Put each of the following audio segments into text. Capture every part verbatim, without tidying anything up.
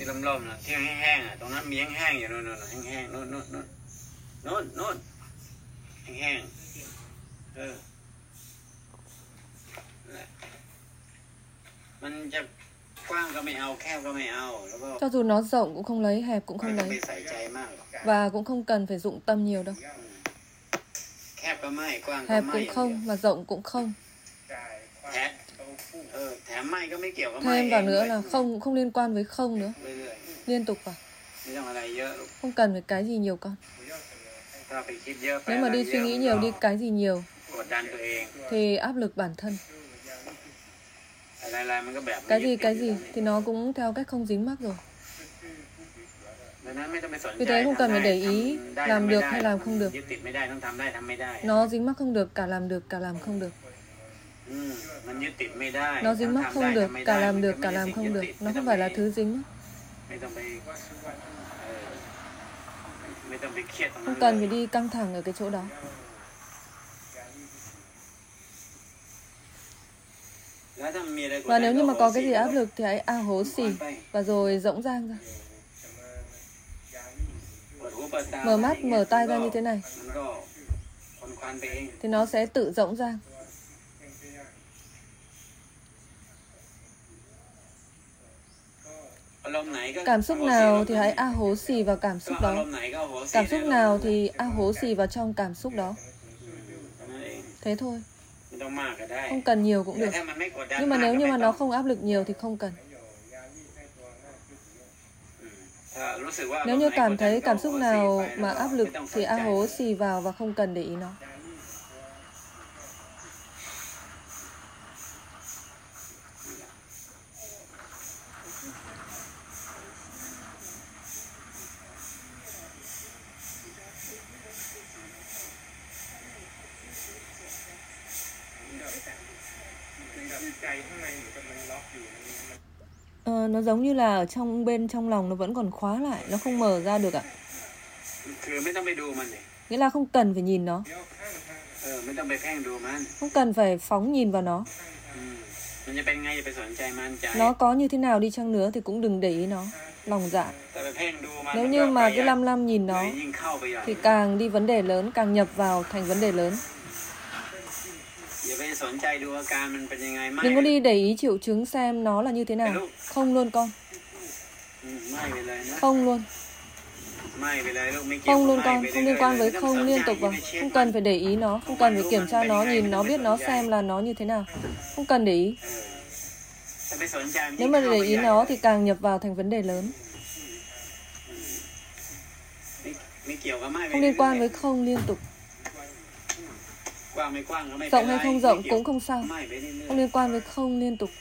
ที่ล่มๆนะที่แห้งๆอ่ะตรงนั้นมีแห้งๆอยู่โน่นๆแห้งๆโน่นๆโน่นโน่นโน่นแห้งๆเออมันจะกว้างก็ไม่เอาแคบก็ไม่เอาแล้วก็ Cho dù nó rộng cũng không lấy, hẹp cũng không ไม่ lấy. ใส่ใจมากหรอก Và cũng không cần phải dụng tâm nhiều đâu. แคบก็ไม่กว้างก็ Hẹp ไม่ cũng không, mà rộng cũng không. แถมเออแถมไม่ก็ไม่เกี่ยวกับไม่ Thêm vào nữa là không cũng không liên quan với không nữa. เรื่อย Liên tục vào. ๆไม่ต้องอะไรเยอะลูก Không cần phải cái gì nhiều con. ถ้าไปคิดเยอะไป Nếu mà đi suy nghĩ nhiều, đi cái gì nhiều กดดันตัวเอง thì áp lực bản thân. อะไรๆมันก็แบบ Cái gì cái gì thì nó cũng theo cách không dính mắc rồi. ดังนั้นไม่ต้องไปสนใจ Vì thế không cần phải để ý ทำได้ làm ทำไม่ được ได้ hay làm không được. ยึดติดไม่ได้ต้องทำได้ทำไม่ได้ Nó dính mắc không được, cả làm được, cả làm không được. อืมมันยึดติดไม่ได้ Nó dính mắc ทำ không ได้ được, ทำไม่ได้ cả làm มัน được, ก็ cả ไม่ làm ใช่ không ยึด được. ติด Nó không phải là thứ dính mắc. ไม่ต้องไปเออไม่ต้องไปเครียดตรงนั้น Không cần phải đi căng thẳng ở cái chỗ đó. แล้วถ้ามีอะไรกดดัน Và nếu như mà có cái gì ก็ áp lực thì hãy a hố xì và rồi rỗng rang ra. เปิดหูเปิดตา Mở mắt, mở tai ra như thế này มันก็คนควันไปเอง thì nó sẽ tự rỗng rang. อารมณ์ไหนก็ Cảm xúc nào thì hãy a hố xì vào cảm ก็ xúc อาร đó. มณ์ไหนก็โหสิ Cảm xúc ในอารมณ์ nào thì a hố xì vào trong cảm xúc đó. นั่นเอง Thế thôi, ไม่ต้องมากก็ได้ không cần nhiều cũng แต่ được. ถ้ามันไม่กดดัน Nhưng mà มาก nếu ก็ như ไม่ mà ต้อ nó ง không áp lực nhiều thì không cần. ถ้ารู้สึกว่า Nếu như cảm thấy cảm xúc nào mà áp lực ไม่ต้องสน thì ใจ a hố xì vào và không cần để ý nó. ใจข้างในเหมือนกับมันล็อกอยู่ Ờ, nó giống như là ở trong bên trong lòng nó vẫn còn khóa lại, nó không mở ra được ạ. คือไม่ต้องไปดูมันเลย Nghĩa là không cần phải nhìn nó, เออไม่ต้องไปเพ่งดูมัน không cần phải phóng nhìn vào nó. อืมมันจะเป็นไงอย่าไปสนใจมันใจ Nó có như thế nào đi chăng nữa thì cũng đừng để ý nó, lòng dạ. แต่ไปเพ่งดูมัน Nếu như mà cứ lăm lăm nhìn เล nó ยยิ่งเข้าไปใหญ่ thì càng đi vấn đề lớn, càng nhập vào thành vấn đề lớn. อย่าไปสนใจดูอาการมันเป็นยังไงไม่ Đừng có đi để ý triệu chứng xem nó là như thế nào. Không luôn con, อืมไม่ไปเลยนะ không luôn. ไม่ไปเลยลูกไม่เกี่ยว Không luôn ไม่ con, ไป không เรื่ liên อยๆ quan เลย với ไม่ต้อง không สน liên ใจ tục อย่า vào. ไปเช็ค Không มัน cần phải để ý nó, không cần phải kiểm tra nó, nhìn nó biết nó xem là nó như thế nào. Không cần để ý. ถ้าไปสนใจมัน Nếu mà để ý nó thì càng nhập vào thành vấn đề lớn. ไม่ไม่เกี่ยวกับไม่ไป Không liên quan với không liên tục. กว้างไม่กว้างก็ไม่เป็น Rộng ไร hay không ไม่ rộng เกี่ยว cũng không sao. ไม่ไปเรื่อย Không liên quan với không liên tục.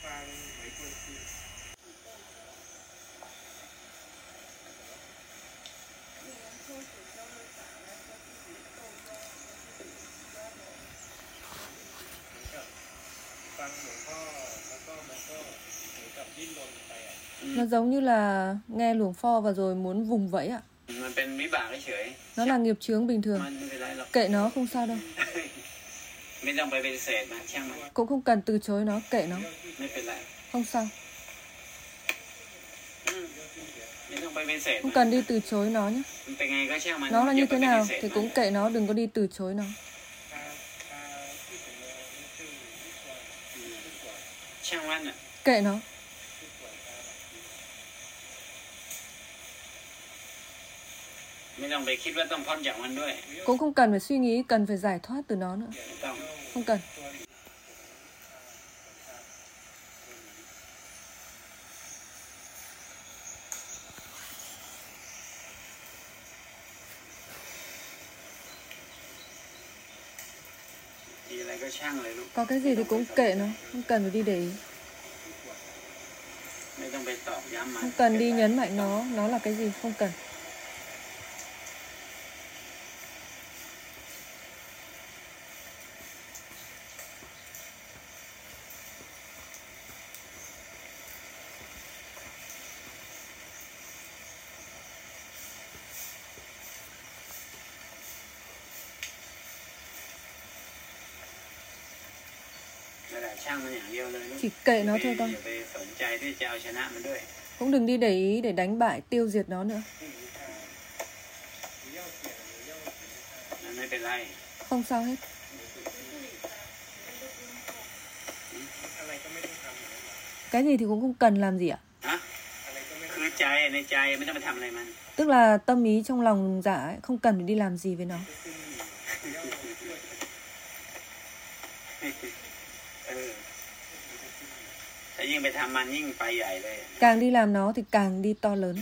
Nó giống như là nghe luồng pho và rồi muốn vùng vẫy ạ. ๆมันเป็นวิบากเฉย Nó là nghiệp chướng bình ๆ thường. มันไม่เป็นไรหรอก Kệ nó không sao đâu. ไม่ต้องไปปฏิเสธมันช่างมัน Cũng không cần từ chối nó, kệ nó. ไม่เป็นไร Không sao. อืมไม่ต้องไปปฏิเสธ Không มัน cần đi từ chối nó nhé. มันเป็นไงก็ช่างมัน Nó là อย่า như ไป thế ปฏิ nào เสธ thì มัน cũng kệ nó, đừng có đi từ chối nó. ช่างมันอ่ะ Kệ nó. ไม่ต้องไปคิดว่าต้องพ้นจากมันด้วย Cũng không cần phải suy nghĩ, cần phải giải thoát từ nó nữa. ไม่ต้อง Không cần. ทีอะไรก็ช่างเลยลูก Có cái gì thì cũng kệ nó, không cần phải đi để ý. ไม่ต้องไปตอกย้ำมัน Không cần đi nhấn mạnh nó, nó là cái gì, không cần. Chỉ kệ nó thôi con. Không Cũng đừng đi để ý để đánh bại tiêu diệt nó nữa. ไม่เป็นไร Không sao hết. อะไรก็ไม่ต้องทำ Cái gì thì cũng không cần làm gì ạ? ฮะอะไรก็ไม่คือใจในใจไม่ต้องไปทำอะไรมัน Tức là tâm ý trong lòng dạ ấy, không cần phải đi làm gì với nó. เออถ้ายิ่งไปทำมันยิ่งไปใหญ่เลย Càng đi làm nó thì càng đi to lớn.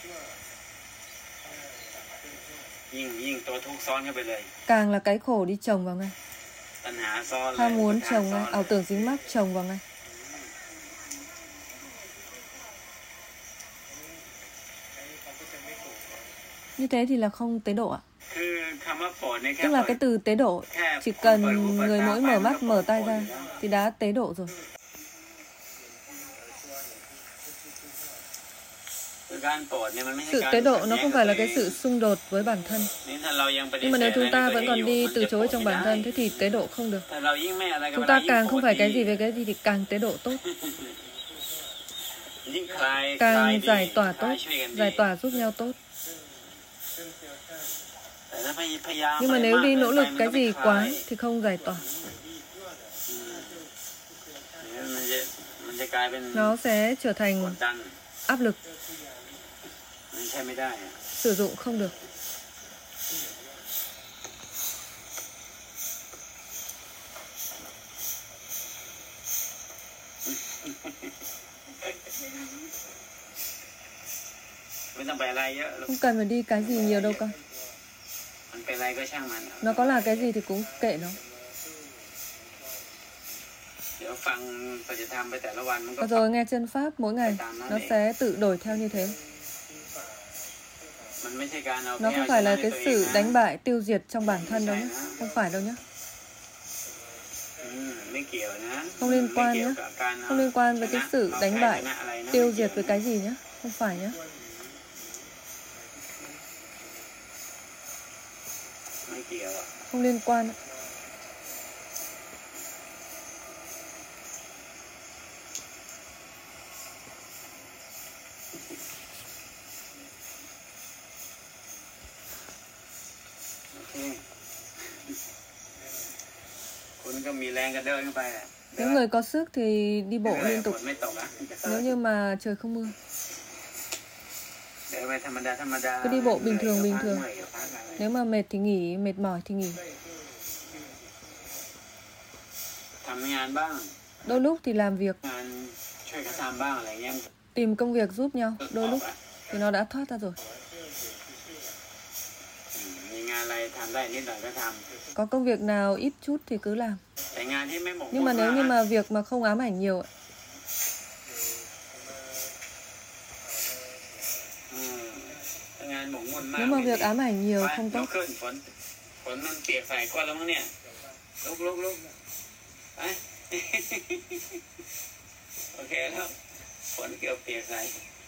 ยิ่งยิ่งตัวทุกข์ซ้อนเข้าไปเลย Càng là cái khổ đi chồng vào ngay. ตัณหาซ้อนเลย Ham muốn อุปทาน chồng ซ้อ ngay, นเลย ảo tưởng dính mắc chồng vào ngay. ใช้เขาก็จะไม่โกรธ Như thế thì là không tế độ ạ. คือคำว่าโปรดเนี่ยแค่ Tức là เปิ cái ด từ tế độ, แค่ chỉ cần เปิดหูเปิด người ตา mỗi ไป mở มัน mắt ก็ mở โปร tai ด ra อยู่แล้ว thì đã tế độ rồi. คือการโปรดเนี่ยมันไม่ใช่ Sự การ tế độ ขัด nó แย้ง không กับ phải là ตัว cái เอง sự xung đột với bản thân. นี่ถ้าเรายังปฏิ Nhưng เส mà ธ nếu อะไร chúng ใน ta ตัวเอ vẫn ง còn อยู่ đi มัน từ จะโปร chối ด trong ไม่ bản ได้ thân, thế thì tế độ không được. ถ้าเรายิ่งไม่อะไรกับ Chúng อะไร ta ยิ่ง càng โปร không ด phải ดี cái gì với cái gì thì càng tế độ tốt. ยิ่งคลายคลาย Càng ดี giải tỏa คลาย tốt, ช่วยกันดี giải tỏa giúp nhau tốt. แต่ถ้าพยายาม Nhưng mà อะไร nếu มาก đi เกิน nỗ ไป lực มัน cái ก็ไม่ gì คลาย quá thì không giải tỏa. อืมมันจะมันจะกลายเป็น Nó sẽ trở กด thành ดัน áp lực, มันใช่ไม่ได้อะ sử dụng không được. ไม่ต้องไปอะไรเยอะ Không cần phải đi cái gì nhiều đâu con. มันเป็นอะไรก็ช่างมัน Nó có là cái gì thì cũng kệ nó. เดี๋ยวฟังปฏิธรรมไปแต่ละวันมันก็ Và rồi nghe chân pháp mỗi ngày, nó sẽ tự đổi theo như thế. มันไม่ใช่การเอา Nó แค่ không เอา phải ชนะ là ใน cái ตัวเอง sự นะ đánh bại, tiêu diệt trong bản thân đâu nhé. Không phải đâu nhé. อืมไม่เกี่ยวนะ Không liên quan ไม่เกี่ยว nhé. กับการเอา Không liên quan với ช cái นะ sự เอา đánh แพ้ bại, ชนะอะไรนะ tiêu ไม่เกี่ยว diệt với cái gì nhé. Không phải nhé. ไม่เกี่ยวอะ Không liên quan. โอเคคุณก็มีแรงก็เดินเข้าไปอะ Nếu người có sức thì đi bộ เดิน liên ฝ tục. นไม่ตกอะ Nếu như mà trời không mưa, เดินไปธรรมดาธรรมดา cứ đi bộ bình thường bình thường. เหนื่อยก็พักอะไร Nếu mà mệt thì nghỉ, mệt mỏi thì nghỉ. ทำงานบ้าง Đôi lúc thì làm việc, งานช่วยกันทำบ้างอะไรเงี้ย tìm công việc giúp nhau. มัน Đôi อ lúc อกอะ thì nó đã thoát ra rồi. อืมมีงานอะไรทำได้นิดหน่อยก็ท Có công việc nào ít chút thì cứ làm. ำแต่งานที่ไม่หมก Nhưng mà มุ่น nếu như ก mà việc mà không ám ảnh nhiều ạ, อืมถ้างานหมกมุ่นมาก nếu mà việc ám ảnh nhiều ไป không ลุ tốt. กขึ้นฝนฝนมันเปียกใส่ก้นแล้วมั้งเนี่ยลุกลุกลุกไป โอเคแล้วฝนเกี่ยวเปียกใส่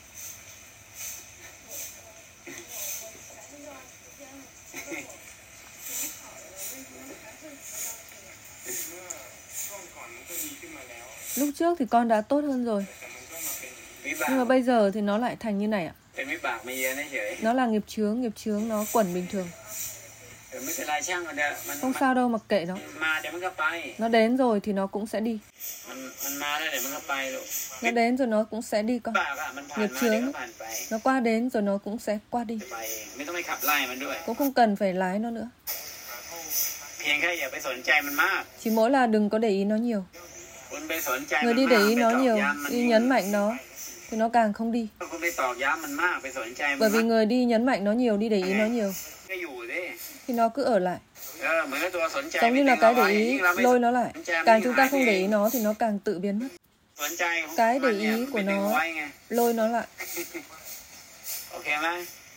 ช่วงก่อนมันก็ดีขึ้นมาแล้ว Lúc trước thì con đã tốt hơn rồi. แต่มันก็มาเป็นวิบาก Nhưng mà bây giờ thì nó lại thành như này ạ. เป็นวิบากไม่เยอะนะเฉย Nó là nghiệp chướng, nghiệp chướng nó quẩn bình thường. เออไม่เป็นไรช่างมันเถอะมัน Không sao đâu, mặc kệ nó. มาเดี๋ยวมันก็ไป Nó đến rồi thì nó cũng sẽ đi. มันมันมาแล้วเดี๋ยวมันก็ไปลูก Nó đến rồi nó cũng sẽ đi วิ con. บากอะมันผ่าน nghiệp มาเดี๋ยว chướng ก็ผ่านไป Nó qua đến rồi nó cũng sẽ qua đi. ไปเองไม่ต้องไปขับไล่มันด้วย Cũng không cần phải lái nó nữa. เพียงแค่อย่าไปสนใจมันมาก Chỉ mỗi là đừng có để ý nó nhiều. คุณไปสนใจ Người มัน đi มาก để ý ไป nó ตอก nhiều, ย้ำมัน đi nhấn mạnh nó thì nó càng không đi. คุณไปตอกย้ำมันมากไปสนใจมัน Bởi มา vì ก người đi nhấn mạnh nó nhiều, đi để ý nó nhiều ก็อยู่ดิ thì nó cứ ở lại. เออเหมือนกับตัวสนใจ Giống như là ไม่ cái ทิ้ง để เอาไว้ ý ยิ่งเราไม่ lôi nó lại. สนใจมัน Càng ยิ่ง chúng หา ta ย không ไป để เอ ý ง nó thì nó càng tự biến mất. สนใจของ Cái để มันเนี่ย ý ไป của ดึง nó ไว้ไง lôi nó lại. โอเคไหม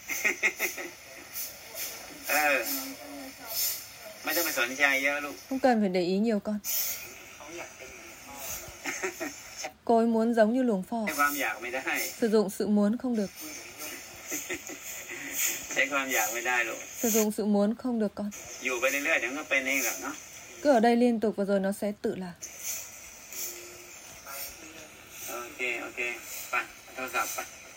เออไม่ต้องไปสนใจเยอะลูก Không cần phải để ý nhiều con. เขาอยากเป็นเหมือนพ่อ Cô ấy muốn giống như luồng phò. ใช้ความอยากไม่ได้ Sử dụng sự muốn không được. ใช้ความอยากไม่ได้ลูก Sử dụng sự muốn không được con. อยู่ไปเรื่อยๆเดี๋ยวมันก็เป็นเองหรอกเนาะ Cứ ở đây liên tục và rồi nó sẽ tự làm. โอเคโอเคไปเอาโทรศัพท์ไป